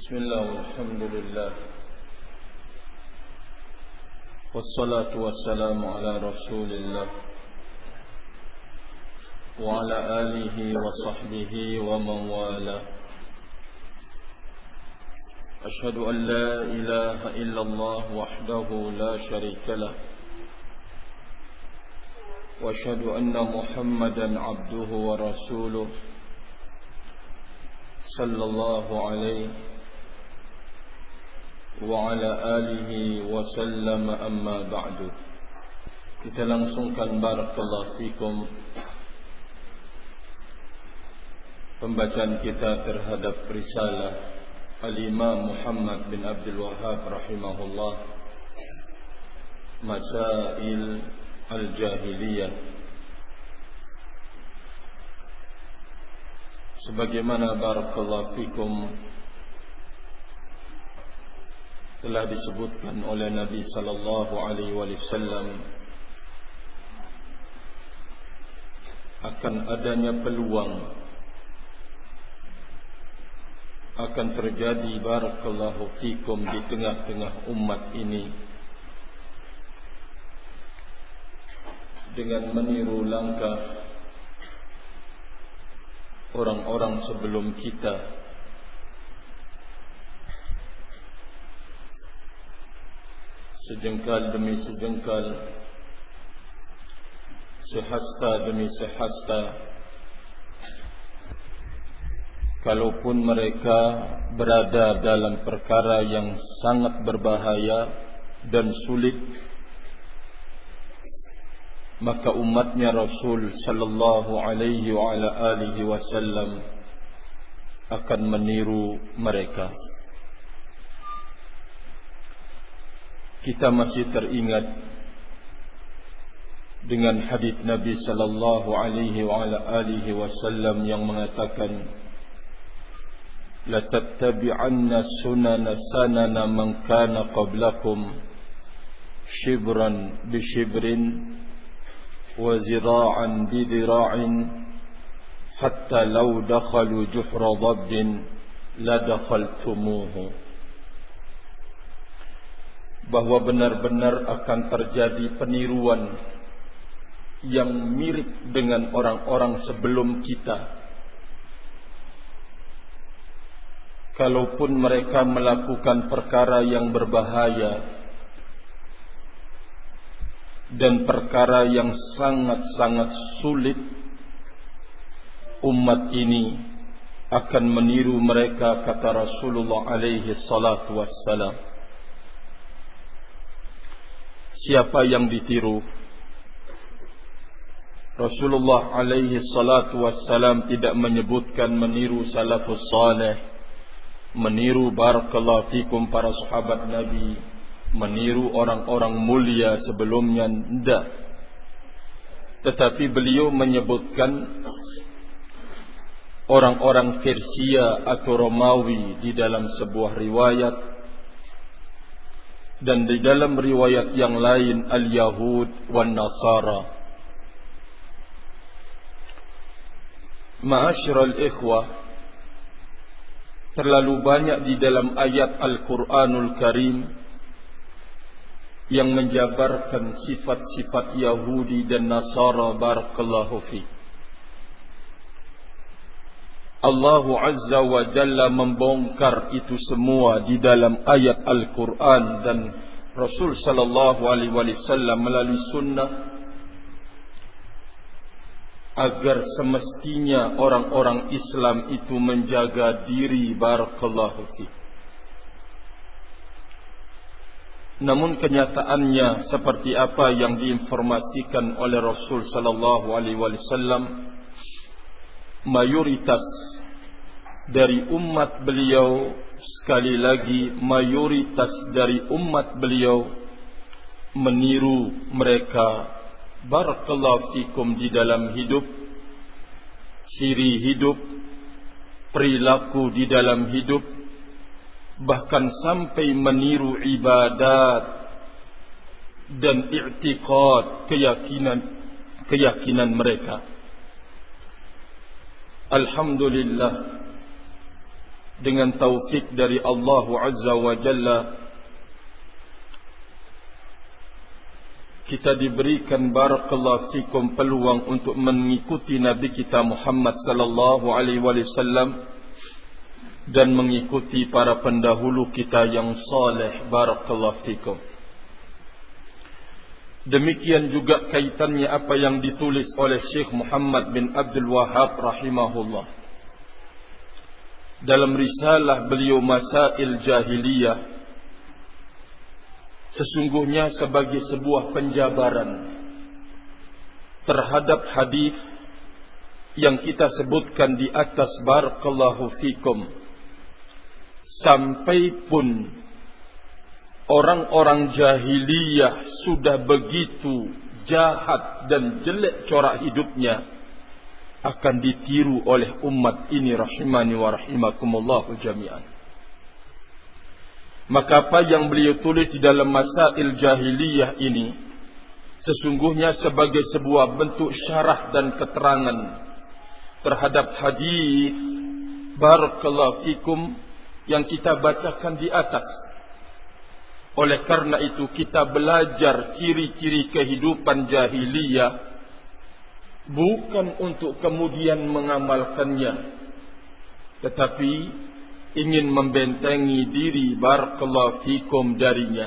بسم الله والحمد لله والصلاة والسلام على رسول الله وعلى آله وصحبه ومن والاه. أشهد أن لا إله إلا الله وحده لا شريك له وأشهد أن محمدا عبده ورسوله صلى الله عليه وعلى آله وسلم أما بعد. Kita langsungkan barakallahu fikum pembacaan kita terhadap risalah Al-Imam Muhammad bin Abdul Wahhab rahimahullah, Masail Al-Jahiliyah. Sebagaimana barakallahu fikum telah disebutkan oleh Nabi sallallahu alaihi wasallam akan adanya peluang akan terjadi barakallahu fikum di tengah-tengah umat ini dengan meniru langkah orang-orang sebelum kita, sejengkal demi sejengkal, sehasta demi sehasta. Kalaupun mereka berada dalam perkara yang sangat berbahaya dan sulit, maka umatnya Rasul sallallahu alaihi wa ala alihi wasallam akan meniru mereka. Kita masih teringat dengan hadis Nabi sallallahu alaihi wa ala alihi wasallam yang mengatakan, la tattabi'anna sunana sanana man kana qablakum shibran bi shibrin wa zira'an bi zira'in hatta law dakhalu juhra dhabbin la dakhaltumuhu. Bahwa benar-benar akan terjadi peniruan yang mirip dengan orang-orang sebelum kita. Kalaupun mereka melakukan perkara yang berbahaya dan perkara yang sangat-sangat sulit, umat ini akan meniru mereka, kata Rasulullah alaihi salatu wassalam. Siapa yang ditiru? Rasulullah alaihi salatu wassalam tidak menyebutkan meniru salafus salih, meniru barakallahu fikum para sahabat Nabi, meniru orang-orang mulia sebelumnya, tidak. Tetapi beliau menyebutkan orang-orang Persia atau Romawi di dalam sebuah riwayat, dan di dalam riwayat yang lain al-Yahud wan Nasara. Ma'asyiral ikhwah, terlalu banyak di dalam ayat Al-Quranul Karim yang menjabarkan sifat-sifat Yahudi dan Nasara barakallahu fi. Allah Azza wa Jalla membongkar itu semua di dalam ayat Al-Quran, dan Rasul sallallahu alaihi wasallam melalui sunnah, agar semestinya orang-orang Islam itu menjaga diri barakallahu fi. Namun kenyataannya seperti apa yang diinformasikan oleh Rasul sallallahu alaihi wasallam, mayoritas dari umat beliau, sekali lagi mayoritas dari umat beliau meniru mereka barakallahu fikum di dalam hidup, ciri hidup, perilaku di dalam hidup, bahkan sampai meniru ibadat dan i'tiqad, keyakinan mereka. Alhamdulillah, dengan taufik dari Allah Azza wa Jalla, kita diberikan barakallahu fikum peluang untuk mengikuti Nabi kita Muhammad sallallahu alaihi wasallam dan mengikuti para pendahulu kita yang saleh, barakallahu fikum. Demikian juga kaitannya apa yang ditulis oleh Syekh Muhammad bin Abdul Wahhab rahimahullah dalam risalah beliau Masail Jahiliyah. Sesungguhnya sebagai sebuah penjabaran terhadap hadis yang kita sebutkan di atas, barakallahu fikum, sampai pun orang-orang jahiliyah sudah begitu jahat dan jelek corak hidupnya, akan ditiru oleh umat ini rahimani wa rahimakumullahu jami'an. Maka apa yang beliau tulis di dalam Masail Jahiliyah ini sesungguhnya sebagai sebuah bentuk syarah dan keterangan terhadap hadis, barakallahu fikum, yang kita bacakan di atas. Oleh karena itu kita belajar ciri-ciri kehidupan jahiliyah bukan untuk kemudian mengamalkannya, tetapi ingin membentengi diri, barakallahu fikum, darinya.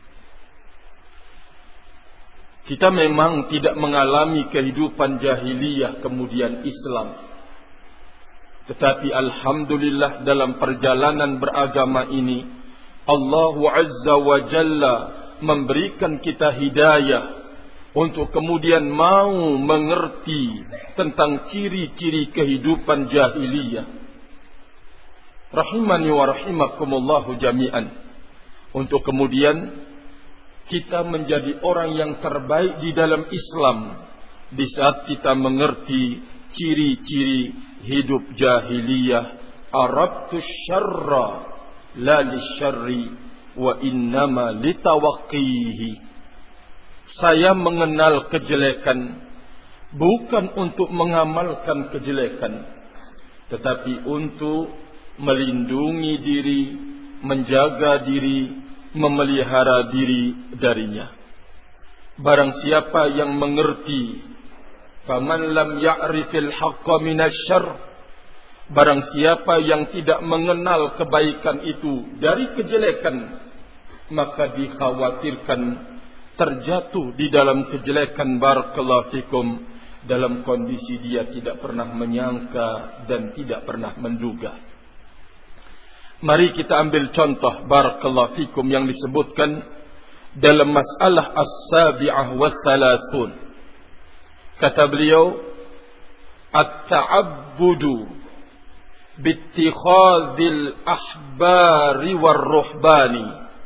Kita memang tidak mengalami kehidupan jahiliyah kemudian Islam, tetapi alhamdulillah dalam perjalanan beragama ini Allah Azza wa Jalla memberikan kita hidayah untuk kemudian mau mengerti tentang ciri-ciri kehidupan jahiliyah. Rahimani wa rahimakumullahu jami'an. Untuk kemudian kita menjadi orang yang terbaik di dalam Islam di saat kita mengerti ciri-ciri hidup jahiliyah. Arabtu syarra la lisyarri wa innama litawaqqihi. Saya mengenal kejelekan bukan untuk mengamalkan kejelekan, tetapi untuk melindungi diri, menjaga diri, memelihara diri darinya. Barang siapa yang mengerti, faman lam ya'rifil haqqa minasyarr, barang siapa yang tidak mengenal kebaikan itu dari kejelekan, maka dikhawatirkan terjatuh di dalam kejelekan, barakallahu fikum, dalam kondisi dia tidak pernah menyangka dan tidak pernah menduga. Mari kita ambil contoh, barakallahu fikum, yang disebutkan dalam masalah as-sabi'ah was-salasun. Kata beliau, at-ta'abbudu bittikhadhil ahbari war-ruhbani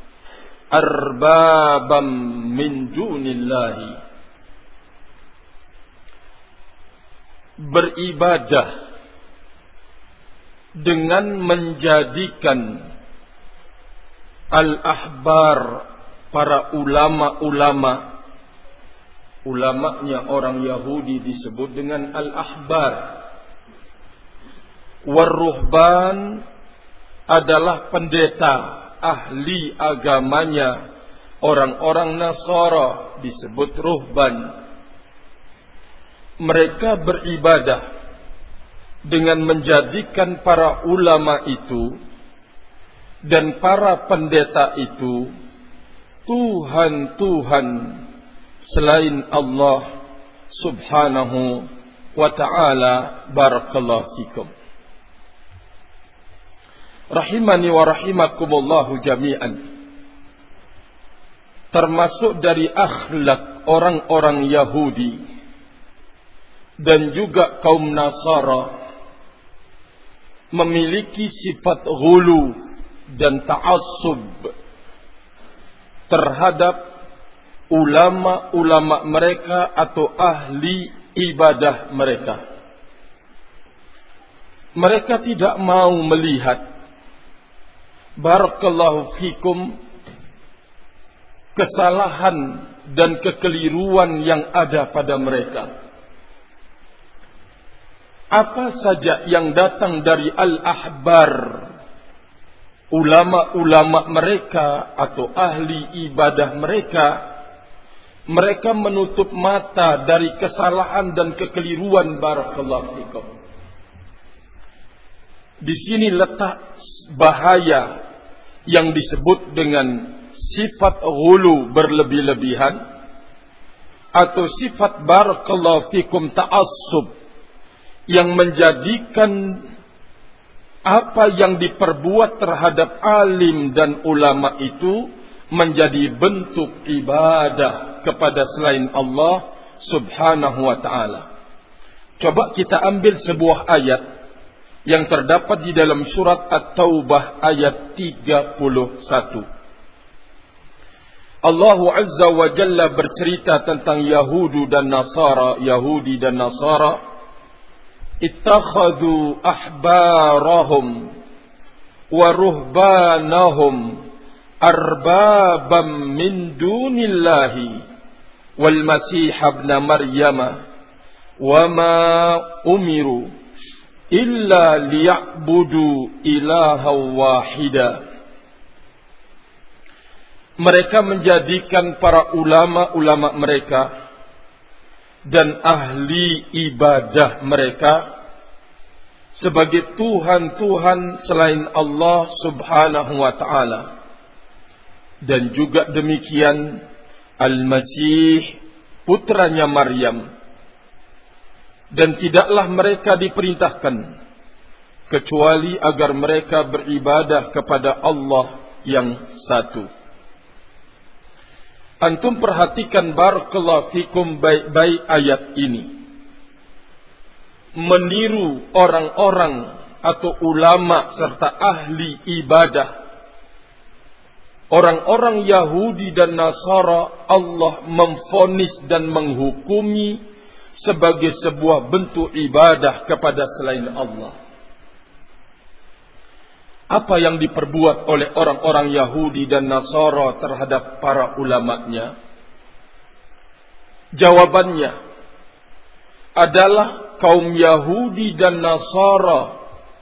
arbabam min dunillahi. Beribadah dengan menjadikan al-ahbar, para ulama-ulama, ulamanya orang Yahudi disebut dengan al-ahbar. War-ruhban adalah pendeta, ahli agamanya orang-orang Nasara, disebut ruhban. Mereka beribadah dengan menjadikan para ulama itu dan para pendeta itu Tuhan-Tuhan selain Allah subhanahu wa ta'ala, barakallahu fikum. Rahimani wa rahimakumullahu jami'an. Termasuk dari akhlak orang-orang Yahudi dan juga kaum Nasara memiliki sifat ghulu dan ta'assub terhadap ulama-ulama mereka atau ahli ibadah mereka. Mereka tidak mau melihat, barakallahu fikum, kesalahan dan kekeliruan yang ada pada mereka. Apa saja yang datang dari al-ahbar, ulama-ulama mereka atau ahli ibadah mereka menutup mata dari kesalahan dan kekeliruan. Barakallahu fikum. Di sini letak bahaya yang disebut dengan sifat ghulu, berlebih-lebihan, atau sifat barakallahu fikum ta'assub, yang menjadikan apa yang diperbuat terhadap alim dan ulama itu menjadi bentuk ibadah kepada selain Allah subhanahu wa ta'ala. Coba kita ambil sebuah ayat yang terdapat di dalam surat At-Taubah ayat 31. Allah Azza wa Jalla bercerita tentang Yahudi dan Nasara. Ittakhadhu ahbarahum wa ruhbanahum arbabam min dunillahi wal masih ibn maryama wa ma umiru illa liya'budu ilahan wahida. Mereka menjadikan para ulama-ulama mereka dan ahli ibadah mereka sebagai Tuhan-Tuhan selain Allah subhanahu wa ta'ala. Dan juga demikian Al-Masih, putranya Maryam. Dan tidaklah mereka diperintahkan kecuali agar mereka beribadah kepada Allah yang satu. Antum perhatikan barakallahu fikum baik-baik ayat ini. Meniru orang-orang atau ulama serta ahli ibadah, orang-orang Yahudi dan Nasara, Allah memvonis dan menghukumi sebagai sebuah bentuk ibadah kepada selain Allah. Apa yang diperbuat oleh orang-orang Yahudi dan Nasara terhadap para ulamanya? Jawabannya adalah kaum Yahudi dan Nasara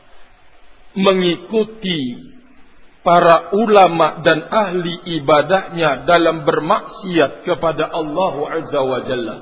mengikuti para ulama dan ahli ibadahnya dalam bermaksiat kepada Allah Azza wa Jalla.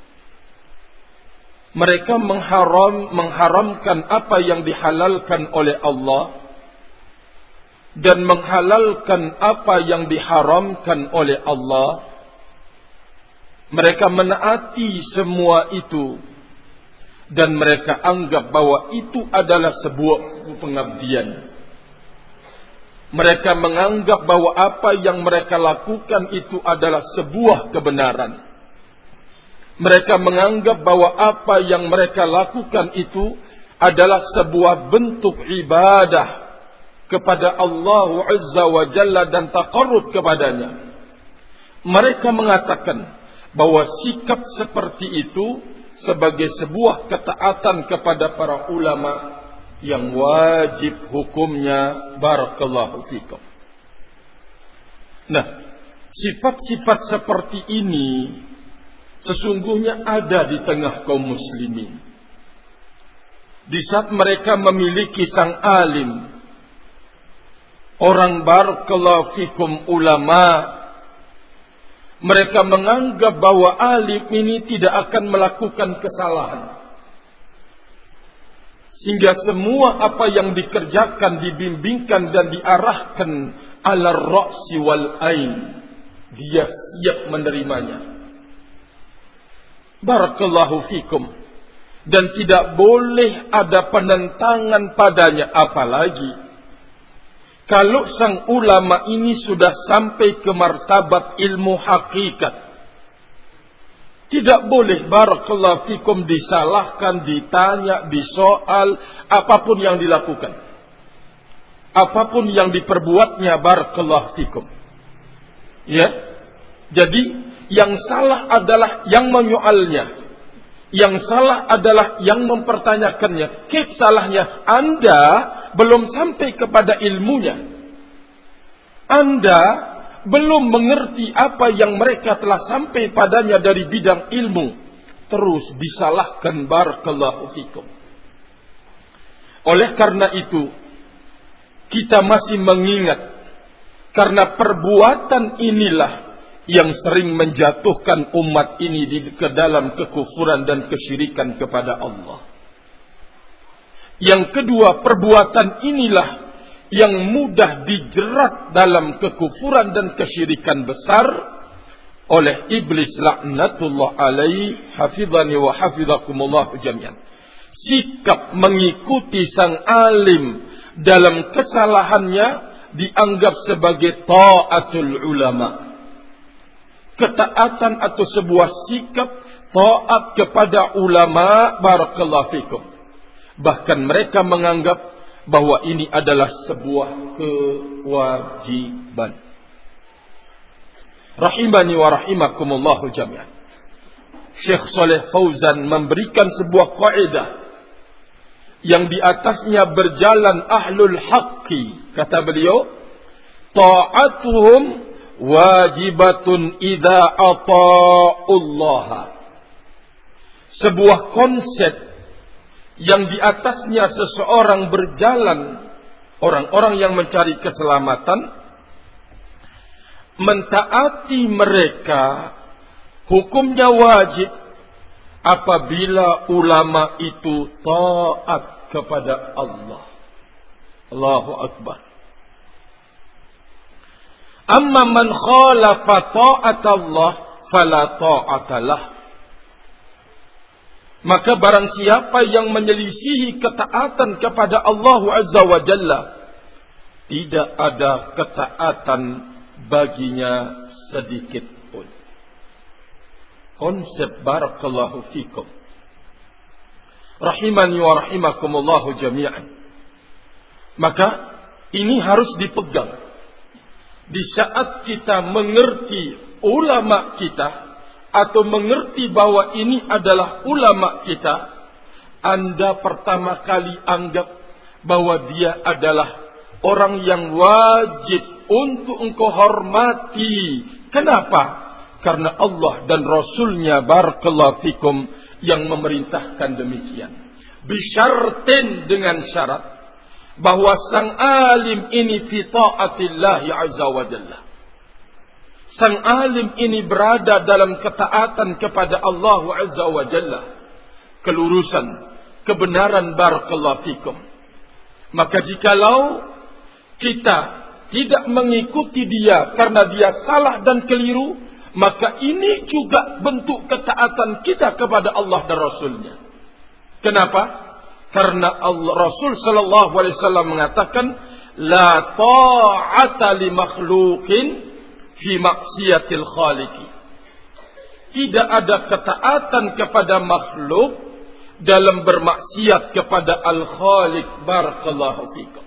Mereka mengharamkan apa yang dihalalkan oleh Allah dan menghalalkan apa yang diharamkan oleh Allah. Mereka menaati semua itu dan mereka anggap bahwa itu adalah sebuah pengabdian. Mereka menganggap bahwa apa yang mereka lakukan itu adalah sebuah kebenaran. Mereka menganggap bahwa apa yang mereka lakukan itu adalah sebuah bentuk ibadah kepada Allah Azza wa Jalla dan taqarrub kepadanya. Mereka mengatakan bahwa sikap seperti itu sebagai sebuah ketaatan kepada para ulama yang wajib hukumnya. Barakallahu fikum. Nah, sifat-sifat seperti ini sesungguhnya ada di tengah kaum muslimin. Di saat mereka memiliki sang alim, orang barakallahu fikum ulama, mereka menganggap bahwa alim ini tidak akan melakukan kesalahan. Sehingga semua apa yang dikerjakan, dibimbingkan dan diarahkan ala ra'si wal ain, dia siap menerimanya. Barakallahu fikum. Dan tidak boleh ada penentangan padanya. Apalagi kalau sang ulama ini sudah sampai ke martabat ilmu hakikat, tidak boleh barakallahu fikum disalahkan, ditanya, disoal, apapun yang dilakukan, apapun yang diperbuatnya. Barakallahu fikum. Ya, jadi yang salah adalah yang menyoalnya, yang salah adalah yang mempertanyakannya. Kif salahnya? Anda belum sampai kepada ilmunya. Anda belum mengerti apa yang mereka telah sampai padanya dari bidang ilmu. Terus disalahkan. Barakallahu fikum. Oleh karena itu, kita masih mengingat, karena perbuatan inilah yang sering menjatuhkan umat ini ke dalam kekufuran dan kesyirikan kepada Allah. Yang kedua, perbuatan inilah yang mudah dijerat dalam kekufuran dan kesyirikan besar oleh iblis laknatullah alaih, hafizani wa hafizakumullah jami'an. Sikap mengikuti sang alim dalam kesalahannya dianggap sebagai taatul ulama. Ketaatan atau sebuah sikap taat kepada ulama, barakallahu fikum. Bahkan mereka menganggap bahwa ini adalah sebuah kewajiban. Rahimani wa rahimakumullahu jami'an. Syekh Saleh Fauzan memberikan sebuah kaidah yang di atasnya berjalan ahlul haqqi. Kata beliau, ta'atuhum wajibatun idza ata'ullaha. Sebuah konsep yang di atasnya seseorang berjalan, orang-orang yang mencari keselamatan, mentaati mereka hukumnya wajib apabila ulama itu taat kepada Allah. Allahu Akbar. Amma man khalafa ta'at Allah fala ta'atalah. Maka barang siapa yang menyelisihi ketaatan kepada Allah Azza wa Jalla, tidak ada ketaatan baginya sedikit pun. Konsep barakallahu fikum. Rahimani wa rahimakumullahu jami'an. Maka ini harus dipegang. Di saat kita mengerti ulama kita, atau mengerti bahwa ini adalah ulama kita, Anda pertama kali anggap bahwa dia adalah orang yang wajib untuk engkau hormati. Kenapa? Karena Allah dan Rasulnya barakallahu fikum yang memerintahkan demikian. Bisyartin, dengan syarat bahwa sang alim ini fi ta'atillahi azza wa jalla. Sang alim ini berada dalam ketaatan kepada Allah Azza wa Jalla, kelurusan, kebenaran, barakallahu fikum. Maka jikalau kita tidak mengikuti dia karena dia salah dan keliru, maka ini juga bentuk ketaatan kita kepada Allah dan Rasulnya. Kenapa? Karena Rasul sallallahu alaihi wasallam mengatakan, la ta'ata li makhluqin fi maksiatil khaliqi. Tidak ada ketaatan kepada makhluk dalam bermaksiat kepada al-khaliq. Barakallahu fikum.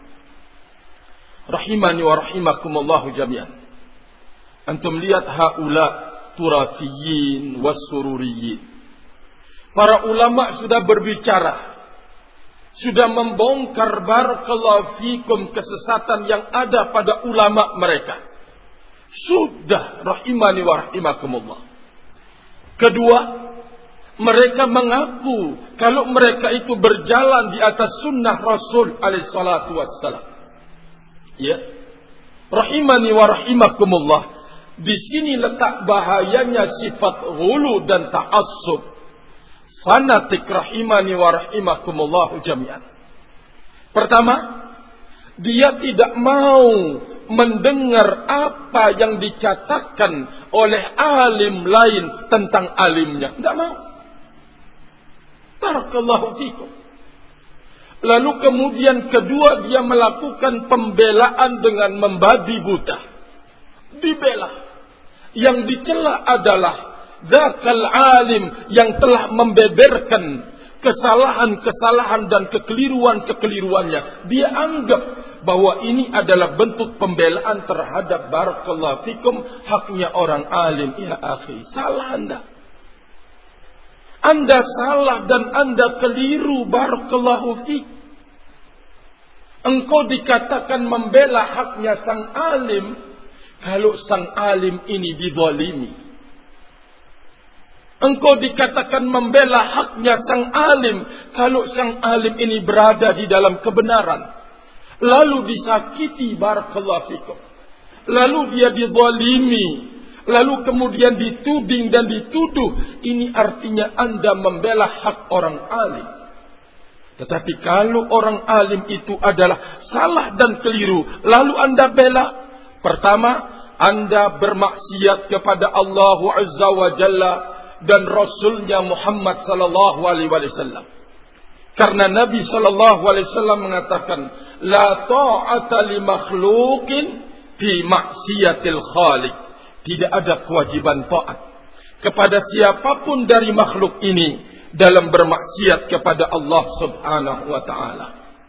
Rahimani wa rahimakumullahu jami'an. Antum lihat haula turafiyin was-sururiyin. Para ulama sudah berbicara, sudah membongkar barakallahu fikum kesesatan yang ada pada ulama mereka. Sudah, rahimani wa rahimakumullah. Kedua, mereka mengaku kalau mereka itu berjalan di atas sunnah Rasul alaihi salatu wassalam. Ya. Rahimani wa rahimakumullah. Di sini letak bahayanya sifat ghulu dan ta'assub. Fanatik, rahimani wa rahimakumullah jami'an. Pertama, dia tidak mau mendengar apa yang dikatakan oleh alim lain tentang alimnya. Tidak mau. Barakallahu fikum. Lalu kemudian kedua, dia melakukan pembelaan dengan membabi buta. Dibela. Yang dicela adalah dzakal alim yang telah membeberkan kesalahan-kesalahan dan kekeliruan-kekeliruannya. Dia anggap bahwa ini adalah bentuk pembelaan terhadap barakallahu fikum haknya orang alim. Ya akhi, salah Anda. Anda salah dan Anda keliru, barakallahu fik. Engkau dikatakan membela haknya sang alim kalau sang alim ini dizalimi. Engkau dikatakan membela haknya sang alim kalau sang alim ini berada di dalam kebenaran. lalu disakiti, barakallahu fikum, lalu dia dizalimi, lalu kemudian dituding dan dituduh, ini artinya Anda membela hak orang alim. Tetapi kalau orang alim itu adalah salah dan keliru, lalu Anda bela, pertama, Anda bermaksiat kepada Allah Azza wa Jalla dan Rasulnya Muhammad sallallahu alaihi wasallam. Karena Nabi sallallahu alaihi wasallam mengatakan, la ta'ata li makhluqin fi maksiatil khaliq. Tidak ada kewajiban taat kepada siapapun dari makhluk ini dalam bermaksiat kepada Allah Subhanahu wa taala.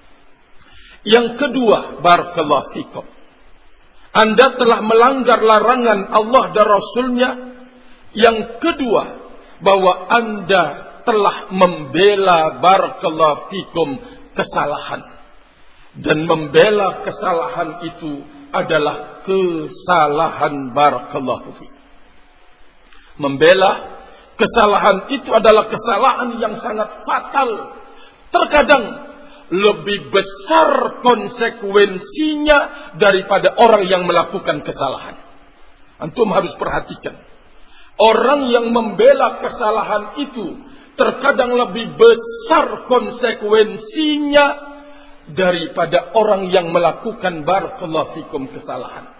Yang kedua, barakallahu fikum, Anda telah melanggar larangan Allah dan Rasulnya. Yang kedua, bahwa Anda telah membela, barakallahu fikum, kesalahan. Dan membela kesalahan itu adalah kesalahan, barakallahu fikum. Membela kesalahan itu adalah kesalahan yang sangat fatal. Terkadang lebih besar konsekuensinya daripada orang yang melakukan kesalahan. Antum harus perhatikan. Orang yang membela kesalahan itu terkadang lebih besar konsekuensinya daripada orang yang melakukan, barakallahu fikum, kesalahan.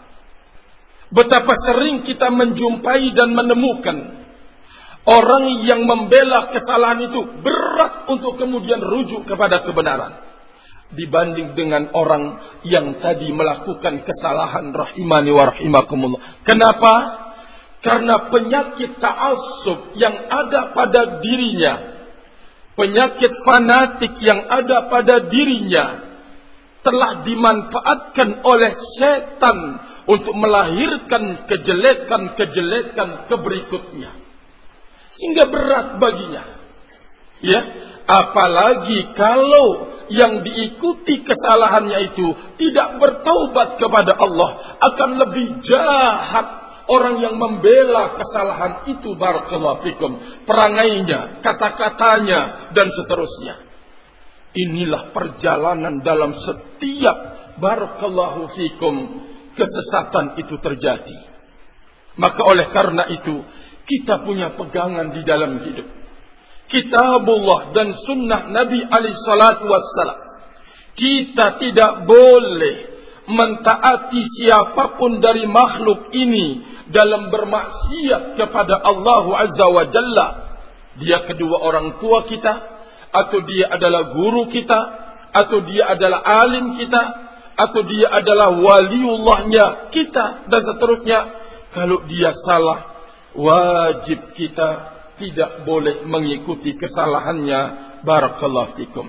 Betapa sering kita menjumpai dan menemukan orang yang membela kesalahan itu berat untuk kemudian rujuk kepada kebenaran dibanding dengan orang yang tadi melakukan kesalahan, rahimani wa rahimakumullah. Kenapa? Karena penyakit ta'assub yang ada pada dirinya, penyakit fanatik yang ada pada dirinya telah dimanfaatkan oleh setan untuk melahirkan kejelekan-kejelekan keberikutnya. Sehingga berat baginya. Ya, apalagi kalau yang diikuti kesalahannya itu tidak bertaubat kepada Allah, akan lebih jahat orang yang membela kesalahan itu, barakallahu fikum, perangainya, kata-katanya, dan seterusnya. Inilah perjalanan dalam setiap, barakallahu fikum, kesesatan itu terjadi. Maka oleh karena itu, kita punya pegangan di dalam hidup. Kitabullah dan sunnah Nabi alaihi salatu wassalam. Kita tidak boleh mentaati siapapun dari makhluk ini dalam bermaksiat kepada Allah Azza wa Jalla. Dia kedua orang tua kita, atau dia adalah guru kita, atau dia adalah alim kita, atau dia adalah waliullahnya kita, dan seterusnya. Kalau dia salah, wajib kita tidak boleh mengikuti kesalahannya, barakallahu fikum.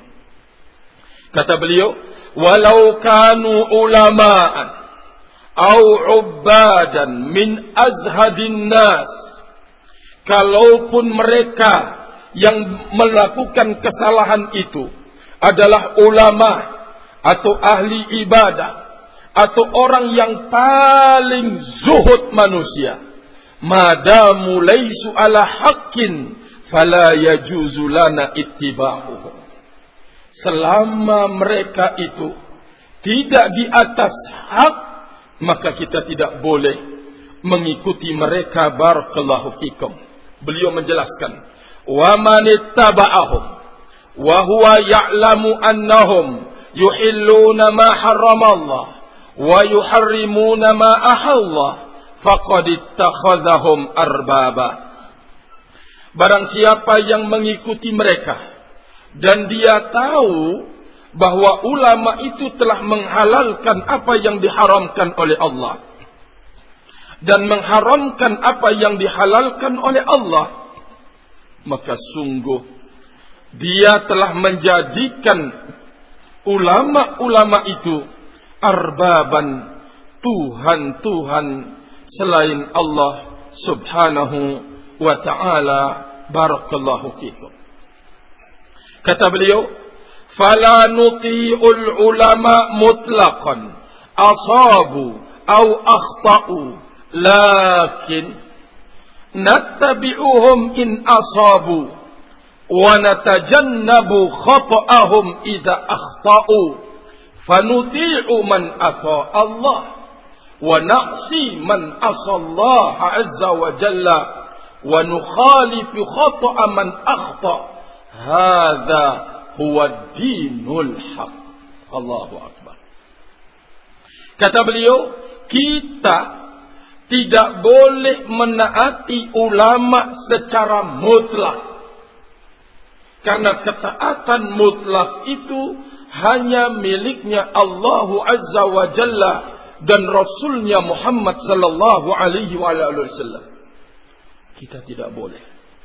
Kata beliau, walau kanu ulama'an au ubbadan min azhadin nas, kalaupun mereka yang melakukan kesalahan itu adalah ulama atau ahli ibadah atau orang yang paling zuhud manusia, madamu laisu ala haqqin fala yajuzu lana ittiba'uhum. Selama mereka itu tidak di atas hak, maka kita tidak boleh mengikuti mereka, barakallahu fikum. Beliau menjelaskan, wa man ittaba'ahum wa huwa ya'lamu annahum yuhilluna ma harramallah wa yuharrimuna ma ahallah faqad ittakhadhahum arbaba. Barang siapa yang mengikuti mereka dan dia tahu bahwa ulama itu telah menghalalkan apa yang diharamkan oleh Allah dan mengharamkan apa yang dihalalkan oleh Allah, maka sungguh dia telah menjadikan ulama-ulama itu arbaban, Tuhan-Tuhan selain Allah subhanahu wa ta'ala, barakallahu fikum. Kata beliau, fala nuti'ul ulama mutlaqan asabu au akhta'u, lakin nattabi'uhum in asabu wa natajannabu khata'ahum idza akhta'u, Fanuti'u man ata Allah wa na'si man asallaha azza wa jalla wa nukhalifu khata'a man akhta. Hadza huwa dinul haq. Allahu akbar. Kata beliau, kita tidak boleh menaati ulama secara mutlak. Karena ketaatan mutlak itu hanya miliknya Allah Azza wa Jalla dan Rasulnya Muhammad sallallahu alaihi wasallam. Kita tidak boleh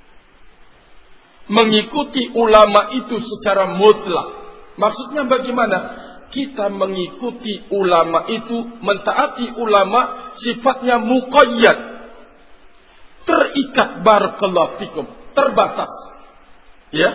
mengikuti ulama itu secara mutlak. Maksudnya bagaimana? Kita mengikuti ulama itu, mentaati ulama sifatnya muqayyad, terikat, barakallahu fikum, terbatas. Ya,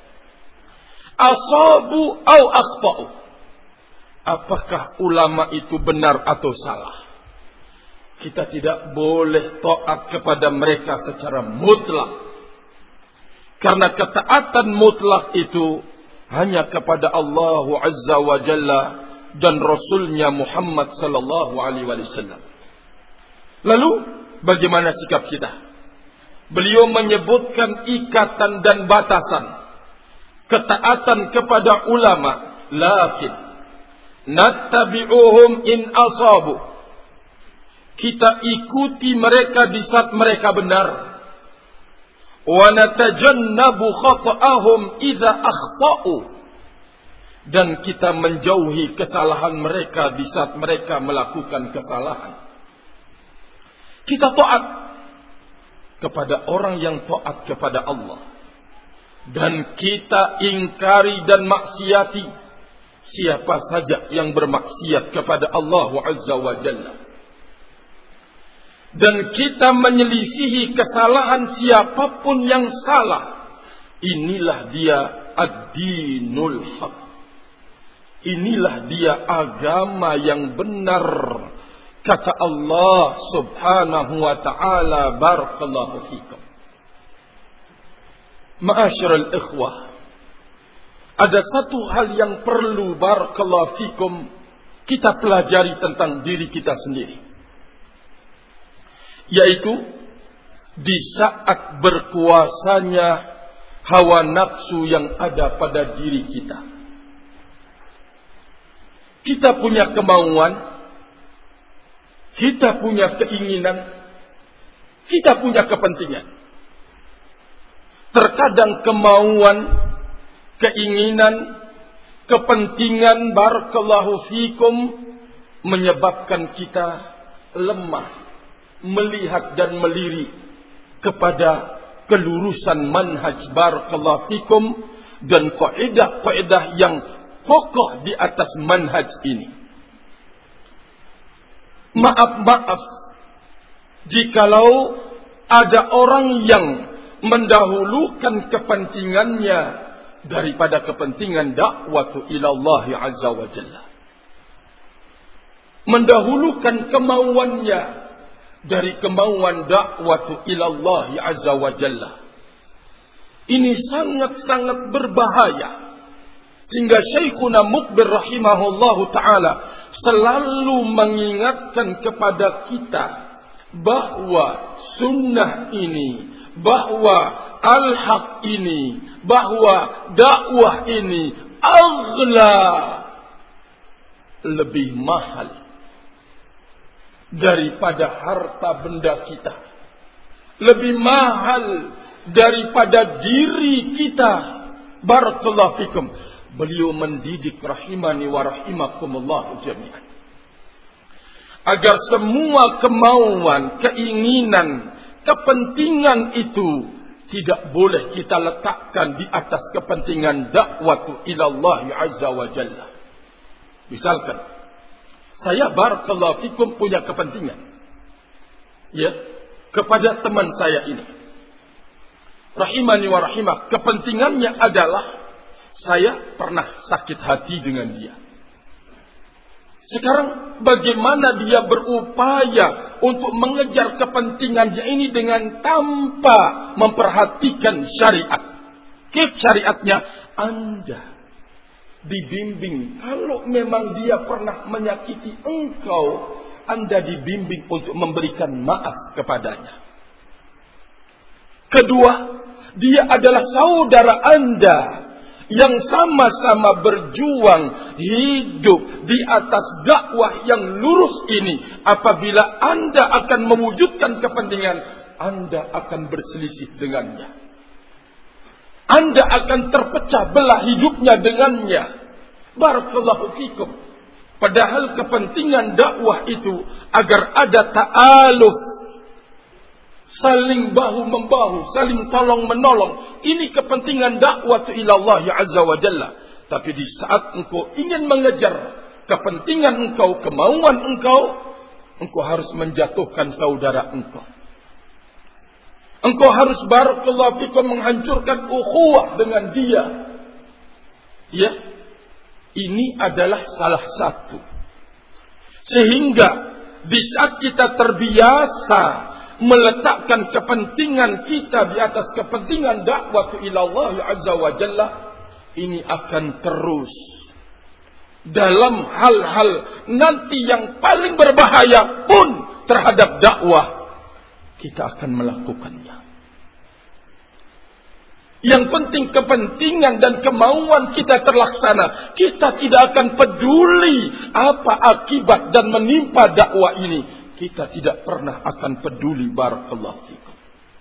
asabu au akhta'u. Apakah ulama itu benar atau salah? Kita tidak boleh taat kepada mereka secara mutlak. Karena ketaatan mutlak itu hanya kepada Allah Azza wa Jalla dan Rasulnya Muhammad sallallahu alaihi wasallam. Lalu bagaimana sikap kita? Beliau menyebutkan ikatan dan batasan ketaatan kepada ulama. Lakin nattabi'uhum in asabu. Kita ikuti mereka di saat mereka benar. Wa natajannabu khata'ahum idza akhta'u. Dan kita menjauhi kesalahan mereka di saat mereka melakukan kesalahan. Kita taat kepada orang yang taat kepada Allah. Dan kita ingkari dan maksiati siapa saja yang bermaksiat kepada Allah Azza wa Jalla. Dan kita menyelisihi kesalahan siapapun yang salah. Inilah dia ad-dinul haq. Inilah dia agama yang benar. Kata Allah subhanahu wa ta'ala, barakallahu fikum. Ma'asyiral ikhwah, ada satu hal yang perlu barakallahu fikum kita pelajari tentang diri kita sendiri. Yaitu di saat berkuasanya hawa nafsu yang ada pada diri kita. Kita punya kemauan, kita punya keinginan, kita punya kepentingan. Terkadang kemauan, keinginan, kepentingan barakallahu fikum menyebabkan kita lemah melihat dan melirik kepada kelurusan manhaj barakallahu fikum dan kaidah-kaidah yang kokoh di atas manhaj ini. Maaf jikalau ada orang yang mendahulukan kepentingannya daripada kepentingan dakwah ilallah azza wa jalla. Mendahulukan kemauannya dari kemauan dakwah ilallah azza wa jalla. Ini sangat-sangat berbahaya. Sehingga Syekhuna Muqbil rahimahullahu ta'ala selalu mengingatkan kepada kita bahwa sunnah ini, bahwa al-haq ini, bahwa dakwah ini aghla, lebih mahal daripada harta benda kita, lebih mahal daripada diri kita. Barakallahu fikum. Beliau mendidik rahimani wa rahimakumullah jami'an agar semua kemauan, keinginan, kepentingan itu tidak boleh kita letakkan di atas kepentingan dakwah ilallah azza wa jalla. Misalkan saya barakallahu fikum punya kepentingan ya kepada teman saya ini, rahimani wa rahimah, kepentingannya adalah saya pernah sakit hati dengan dia. Sekarang bagaimana dia berupaya untuk mengejar kepentingannya ini dengan tanpa memperhatikan syariat. Syariatnya Anda dibimbing. Kalau memang dia pernah menyakiti engkau, Anda dibimbing untuk memberikan maaf kepadanya. Kedua, dia adalah saudara Anda yang sama-sama berjuang hidup di atas dakwah yang lurus ini. Apabila Anda akan mewujudkan kepentingan, Anda akan berselisih dengannya. Anda akan terpecah belah hidupnya dengannya. Barakallahu fikum. Padahal kepentingan dakwah itu agar ada ta'aluf, saling bahu-membahu, saling tolong-menolong. Ini kepentingan dakwah ila Allah Azza wa Jalla. Tapi di saat engkau ingin mengejar kepentingan engkau, kemauan engkau harus menjatuhkan saudara engkau. Engkau harus barakallahu fikum menghancurkan ukhuwah dengan dia. Ya, ini adalah salah satu. Sehingga di saat kita terbiasa meletakkan kepentingan kita di atas kepentingan dakwah ila Allah Azza wa Jalla, ini akan terus dalam hal-hal nanti yang paling berbahaya pun terhadap dakwah kita akan melakukannya. Yang penting kepentingan dan kemauan kita terlaksana. Kita tidak akan peduli apa akibat dan menimpa dakwah ini. Kita tidak pernah akan peduli, barakallahu fikum.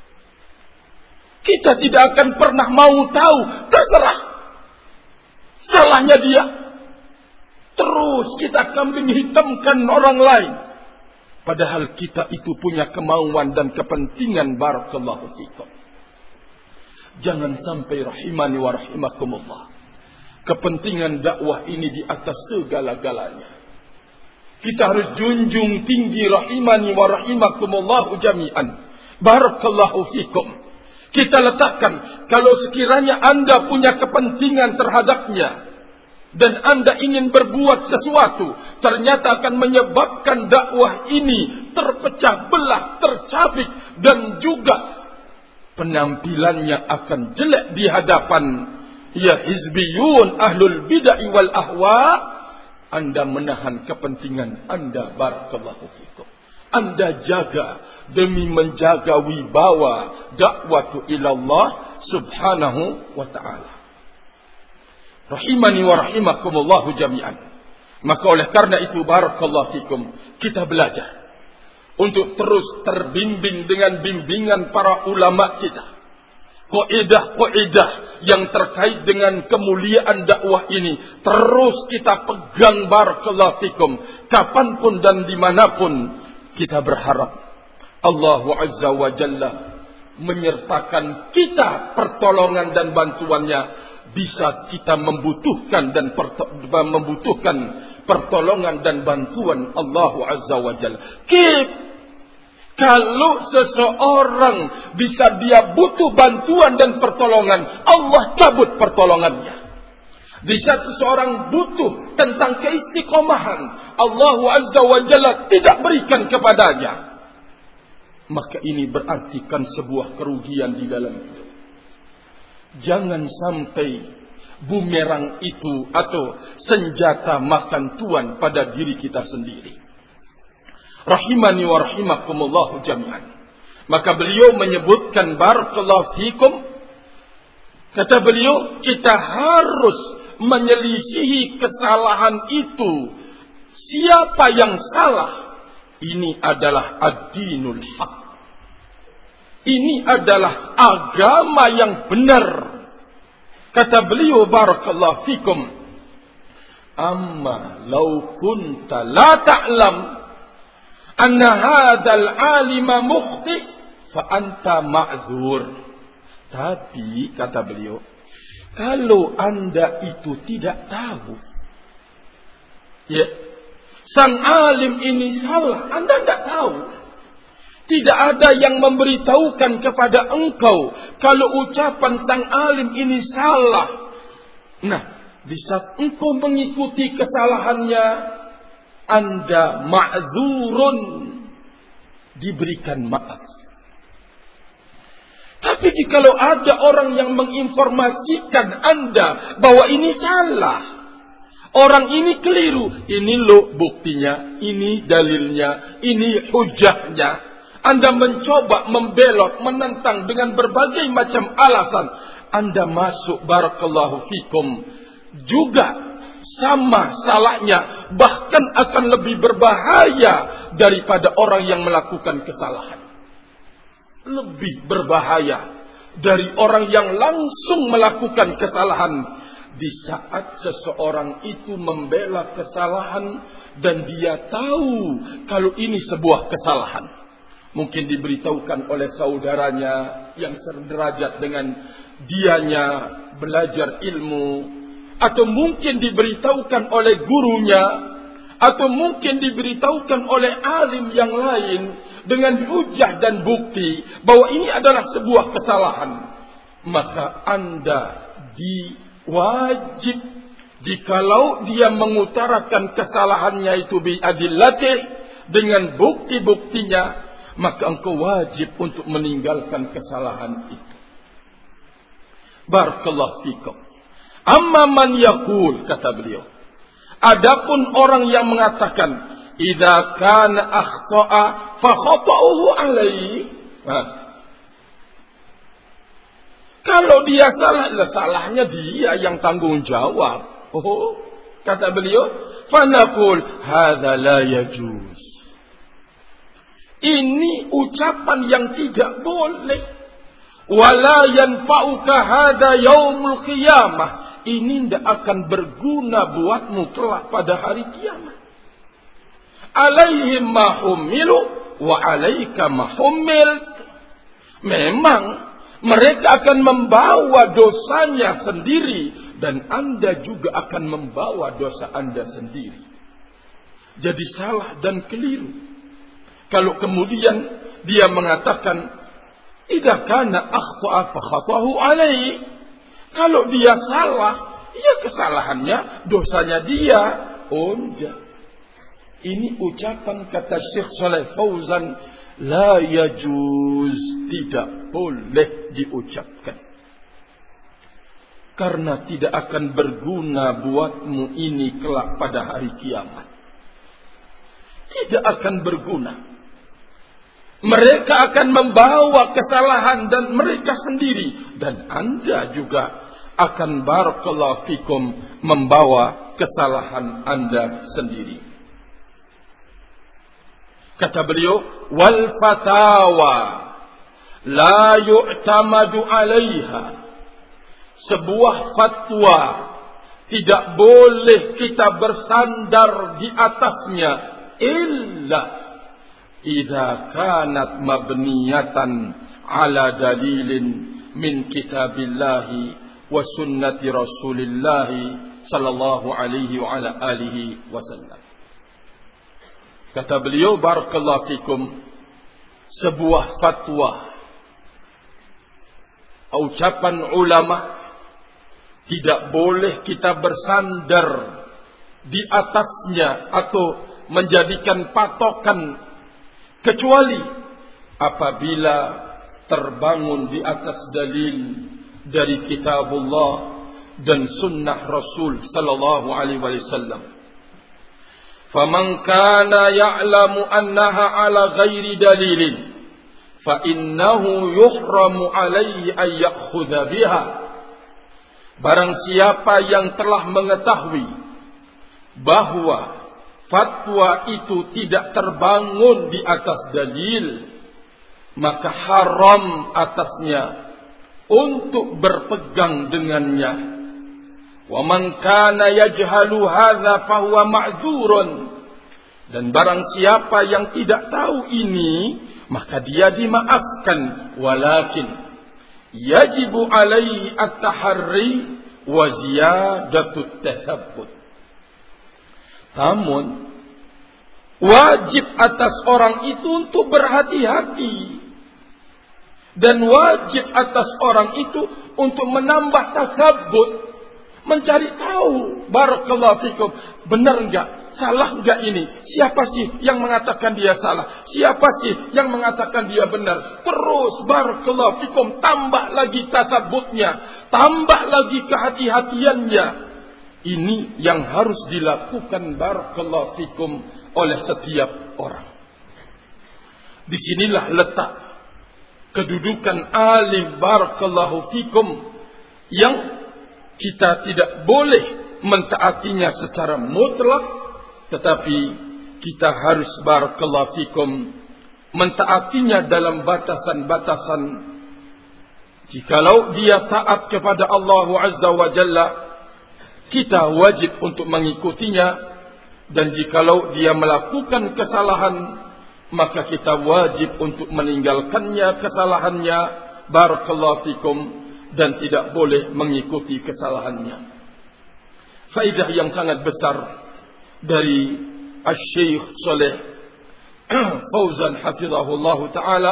Kita tidak akan pernah mau tahu, terserah. Salahnya dia. Terus kita kambing hitamkan orang lain. Padahal kita itu punya kemauan dan kepentingan, barakallahu fikum. Jangan sampai rahimani wa rahimakumullah. Kepentingan dakwah ini di atas segala-galanya. Kita harus junjung tinggi rahimani wa rahimakumullah jami'an. Barakallahu fikum. Kita letakkan, kalau sekiranya Anda punya kepentingan terhadapnya, dan Anda ingin berbuat sesuatu, ternyata akan menyebabkan dakwah ini terpecah belah, tercabik, dan juga penampilannya akan jelek di hadapan ya hizbiyun ahlul bid'ah wal ahwa. Anda menahan kepentingan Anda, barakallahu fikum. Anda jaga demi menjaga wibawa dakwah ila Allah subhanahu wa ta'ala. Rahimani wa rahimakumullahu jami'an. Maka oleh karena itu, barakallahu fikum, kita belajar untuk terus terbimbing dengan bimbingan para ulama kita. Kaidah-kaidah yang terkait dengan kemuliaan dakwah ini terus kita pegang, barakallahu fikum, kapanpun dan dimanapun. Kita berharap Allah Azza wa Jalla menyertakan kita pertolongan dan bantuannya. Bisa kita membutuhkan pertolongan dan bantuan Allah Azza wa Jalla. Kalau seseorang bisa dia butuh bantuan dan pertolongan, Allah cabut pertolongannya. Di saat seseorang butuh tentang keistiqomahan, Allah Azza wa Jalla tidak berikan kepadanya. Maka ini berartikan sebuah kerugian di dalam hidup. Jangan sampai bumerang itu atau senjata makan tuan pada diri kita sendiri. Rahimani wa rahimakumullahu jami'an. Maka beliau menyebutkan, barakallahu fikum, kata beliau, kita harus menyelisihi kesalahan itu. Siapa yang salah? Ini adalah ad-dinul haq. Ini adalah agama yang benar. Kata beliau, barakallahu fikum, amma law kunta la ta'lam anna hadzal alima mukhti fa anta ma'dzur. Tapi kata beliau, kalau Anda itu tidak tahu, ya, sang alim ini salah, Anda tidak tahu. Tidak ada yang memberitahukan kepada engkau kalau ucapan sang alim ini salah. Nah, di saat engkau mengikuti kesalahannya, Anda ma'dzurun, diberikan maaf. Tapi jikalau ada orang yang menginformasikan Anda bahwa ini salah, Orang ini keliru. Ini loh buktinya, ini dalilnya, ini hujahnya. Anda mencoba membelot, menentang dengan berbagai macam alasan. Anda masuk, barakallahu fikum, juga sama salahnya, bahkan akan lebih berbahaya daripada orang yang melakukan kesalahan. Lebih berbahaya dari orang yang langsung melakukan kesalahan. Di saat seseorang itu membela kesalahan dan dia tahu kalau ini sebuah kesalahan, mungkin diberitahukan oleh saudaranya yang sederajat dengan dianya belajar ilmu, atau mungkin diberitahukan oleh gurunya, atau mungkin diberitahukan oleh alim yang lain dengan hujah dan bukti bahwa ini adalah sebuah kesalahan, maka Anda wajib, jikalau dia mengutarakan kesalahannya itu biadillatih, dengan bukti-buktinya, maka engkau wajib untuk meninggalkan kesalahan itu. Barakallahu fikum. Amma man yaqul, kata beliau, adapun orang yang mengatakan idza kana akhta'a fa khata'uhu alaihi, kalau dia salah, salahnya dia yang tanggung jawab. Oh, kata beliau, fanaqul hadza la yajuz. Ini ucapan yang tidak boleh. Wala yanfa'uka hadza yaumul qiyamah. Ini tidak akan berguna buatmu kelak pada hari kiamat. Alaihim ma hummilu wa alaika ma hummilt. Memang mereka akan membawa dosanya sendiri dan Anda juga akan membawa dosa Anda sendiri. Jadi salah dan keliru. Kalau kemudian dia mengatakan idza kana akhta'a fa khatahu alaihi, kalau dia salah, ya kesalahannya, dosanya dia. Onja. Ini ucapan kata Syekh Saleh Fauzan, la yajuz, tidak boleh diucapkan. Karena tidak akan berguna buatmu ini kelak pada hari kiamat. Tidak akan berguna. Mereka akan membawa kesalahan dan mereka sendiri, dan Anda juga akan barakallahu fikum membawa kesalahan Anda sendiri. Kata beliau, wal fatawa la yu'tamadu 'alaiha. Sebuah fatwa tidak boleh kita bersandar di atasnya illa idza kanat mabniyatan 'ala dalilin min kitabillahi wa sunnati Rasulillah sallallahu alaihi wa ala alihi wasallam. Kata beliau, barakallahu fikum, sebuah fatwa, ucapan ulama tidak boleh kita bersandar di atasnya atau menjadikan patokan, kecuali apabila terbangun di atas dalil dari kitabullah dan sunnah Rasul sallallahu alaihi wasallam. Faman kana ya'lamu annaha ala ghairi dalilin fa innahu yuhramu alaihi an ya'khudha biha. Barang siapa yang telah mengetahui bahwa fatwa itu tidak terbangun di atas dalil, maka haram atasnya untuk berpegang dengannya. Wa man kana yajhalu hadza fa huwa ma'dzurun. Dan barang siapa yang tidak tahu ini, maka dia dimaafkan. Walakin yajibu alaihi at-taharri wa ziyadatut tathabbut. Namun wajib atas orang itu untuk berhati-hati, dan wajib atas orang itu untuk menambah tathabbut, mencari tahu, barakallahu fikum, benar enggak, salah enggak ini, siapa sih yang mengatakan dia salah, siapa sih yang mengatakan dia benar. Terus barakallahu fikum tambah lagi tasabbutnya, tambah lagi kehati-hatiannya. Ini yang harus dilakukan barakallahu fikum oleh setiap orang. Disinilah letak kedudukan alim barakallahu fikum yang kita tidak boleh mentaatinya secara mutlak, tetapi kita harus barakallahu fikum mentaatinya dalam batasan-batasan. Jikalau dia taat kepada Allah Azza wa Jalla, kita wajib untuk mengikutinya, dan jikalau dia melakukan kesalahan, maka kita wajib untuk meninggalkannya kesalahannya barakallahu fikum, dan tidak boleh mengikuti kesalahannya. Faedah yang sangat besar dari Asy-Syaikh Shalih Fauzan hafizahullah taala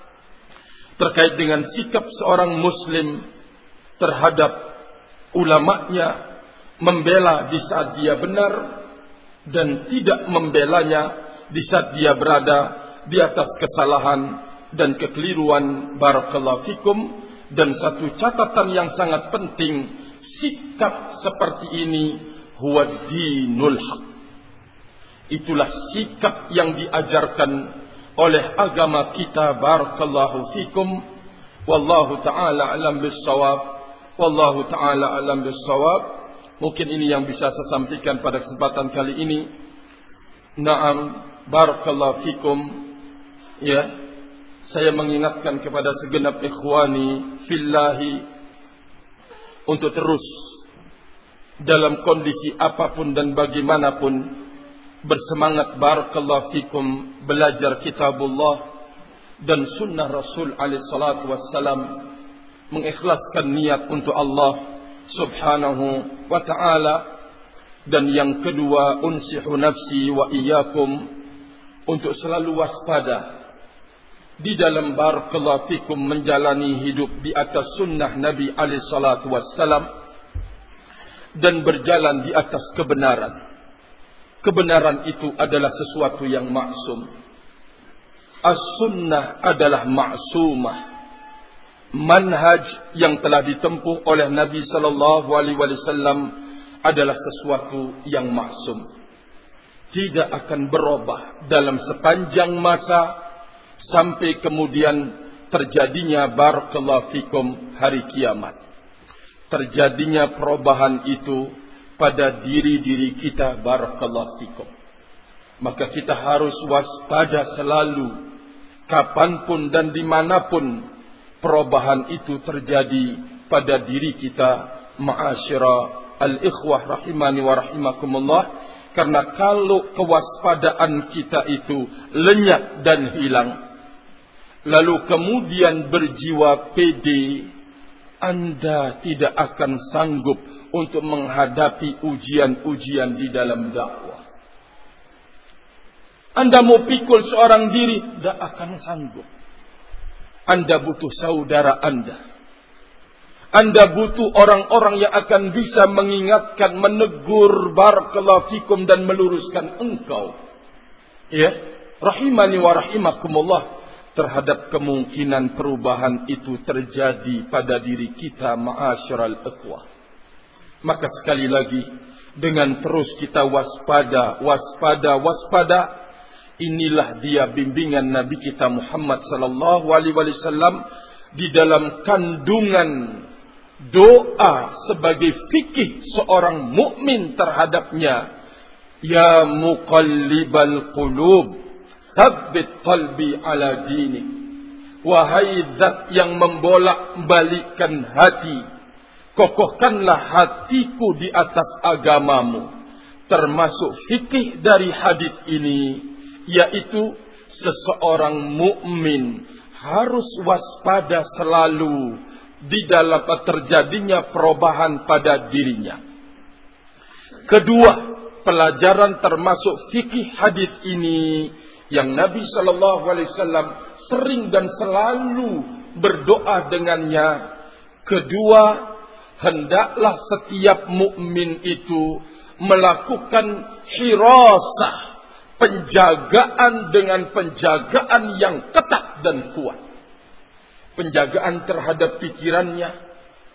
terkait dengan sikap seorang muslim terhadap ulamanya, membela di saat dia benar dan tidak membelanya di saat dia berada di atas kesalahan dan kekeliruan barakallahu fikum. Dan satu catatan yang sangat penting, sikap seperti ini huwa dinul haq. Itulah sikap yang diajarkan oleh agama kita barakallahu fikum. Wallahu ta'ala alam bis-shawab. Wallahu ta'ala alam bis-shawab. Mungkin ini yang bisa saya sampaikan pada kesempatan kali ini. Naam, barakallahu fikum. Ya, saya mengingatkan kepada segenap ikhwani fillahi untuk terus dalam kondisi apapun dan bagaimanapun bersemangat barakallahu fikum belajar kitabullah dan sunnah Rasul alaihi salatu wassalam, mengikhlaskan niat untuk Allah subhanahu wa ta'ala. Dan yang kedua, unsihu nafsi wa iyyakum untuk selalu waspada di dalam barakallahu fikum menjalani hidup di atas sunnah Nabi alaihi salatu wassalam dan berjalan di atas kebenaran. Kebenaran itu adalah sesuatu yang maksum. As-sunnah adalah maksumah. Manhaj yang telah ditempuh oleh Nabi sallallahu alaihi wasallam adalah sesuatu yang maksum. Tidak akan berubah dalam sepanjang masa sampai kemudian terjadinya barakallahu fikum hari kiamat. Terjadinya perubahan itu pada diri-diri kita barakallahu fikum. Maka kita harus waspada selalu, kapanpun dan dimanapun perubahan itu terjadi pada diri kita, ma'asyira al-ikhwah rahimani wa rahimakumullah. Karena kalau kewaspadaan kita itu lenyap dan hilang, lalu kemudian berjiwa pede, Anda tidak akan sanggup untuk menghadapi ujian-ujian di dalam dakwah. Anda mau pikul seorang diri, tidak akan sanggup. Anda butuh saudara Anda. Anda butuh orang-orang yang akan bisa mengingatkan, menegur barakallahu fikum dan meluruskan engkau. Ya, rahimani wa rahimakumullah, terhadap kemungkinan perubahan itu terjadi pada diri kita ma'asyiral ikhwah. Maka sekali lagi, dengan terus kita waspada, inilah dia bimbingan Nabi kita Muhammad sallallahu alaihi wasallam di dalam kandungan doa sebagai fikih seorang mukmin terhadapnya. Ya muqallibal qulub, tsabbit qalbi ala dinik. Wahai zat yang membolak-balikkan hati, kokohkanlah hatiku di atas agamamu. Termasuk fikih dari hadis ini, yaitu seseorang mukmin harus waspada selalu di dalam terjadinya perubahan pada dirinya. Kedua, pelajaran termasuk fikih hadis ini yang Nabi sallallahu alaihi wasallam sering dan selalu berdoa dengannya. Kedua, hendaklah setiap mukmin itu melakukan hirasah, penjagaan dengan penjagaan yang ketat dan kuat. Penjagaan terhadap pikirannya,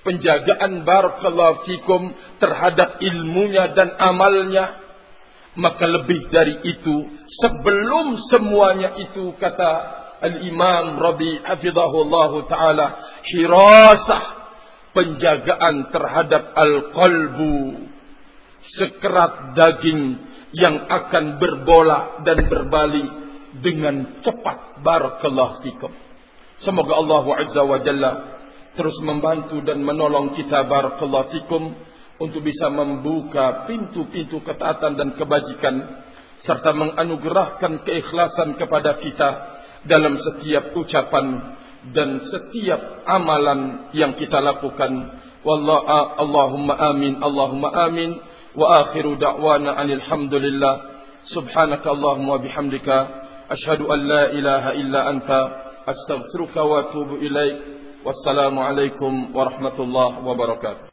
penjagaan barakallahu fikum terhadap ilmunya dan amalnya. Maka lebih dari itu, sebelum semuanya itu, kata Al-Imam Rabi hafizahullahu ta'ala, hirasah, penjagaan terhadap al-qalbu, sekerat daging yang akan berbola dan berbalik dengan cepat. Barakallahu fikum. Semoga Allah Azza wa Jalla terus membantu dan menolong kita, barakallahu fikum, untuk bisa membuka pintu-pintu ketaatan dan kebajikan, serta menganugerahkan keikhlasan kepada kita dalam setiap ucapan dan setiap amalan yang kita lakukan. Allahumma amin, Allahumma amin. Wa akhiru da'wana anil hamdulillah. Subhanaka Allahumma bihamdika asyhadu an la ilaha illa anta astaghfiruka wa atubu ilaik. Wassalamu alaikum warahmatullahi wabarakatuh.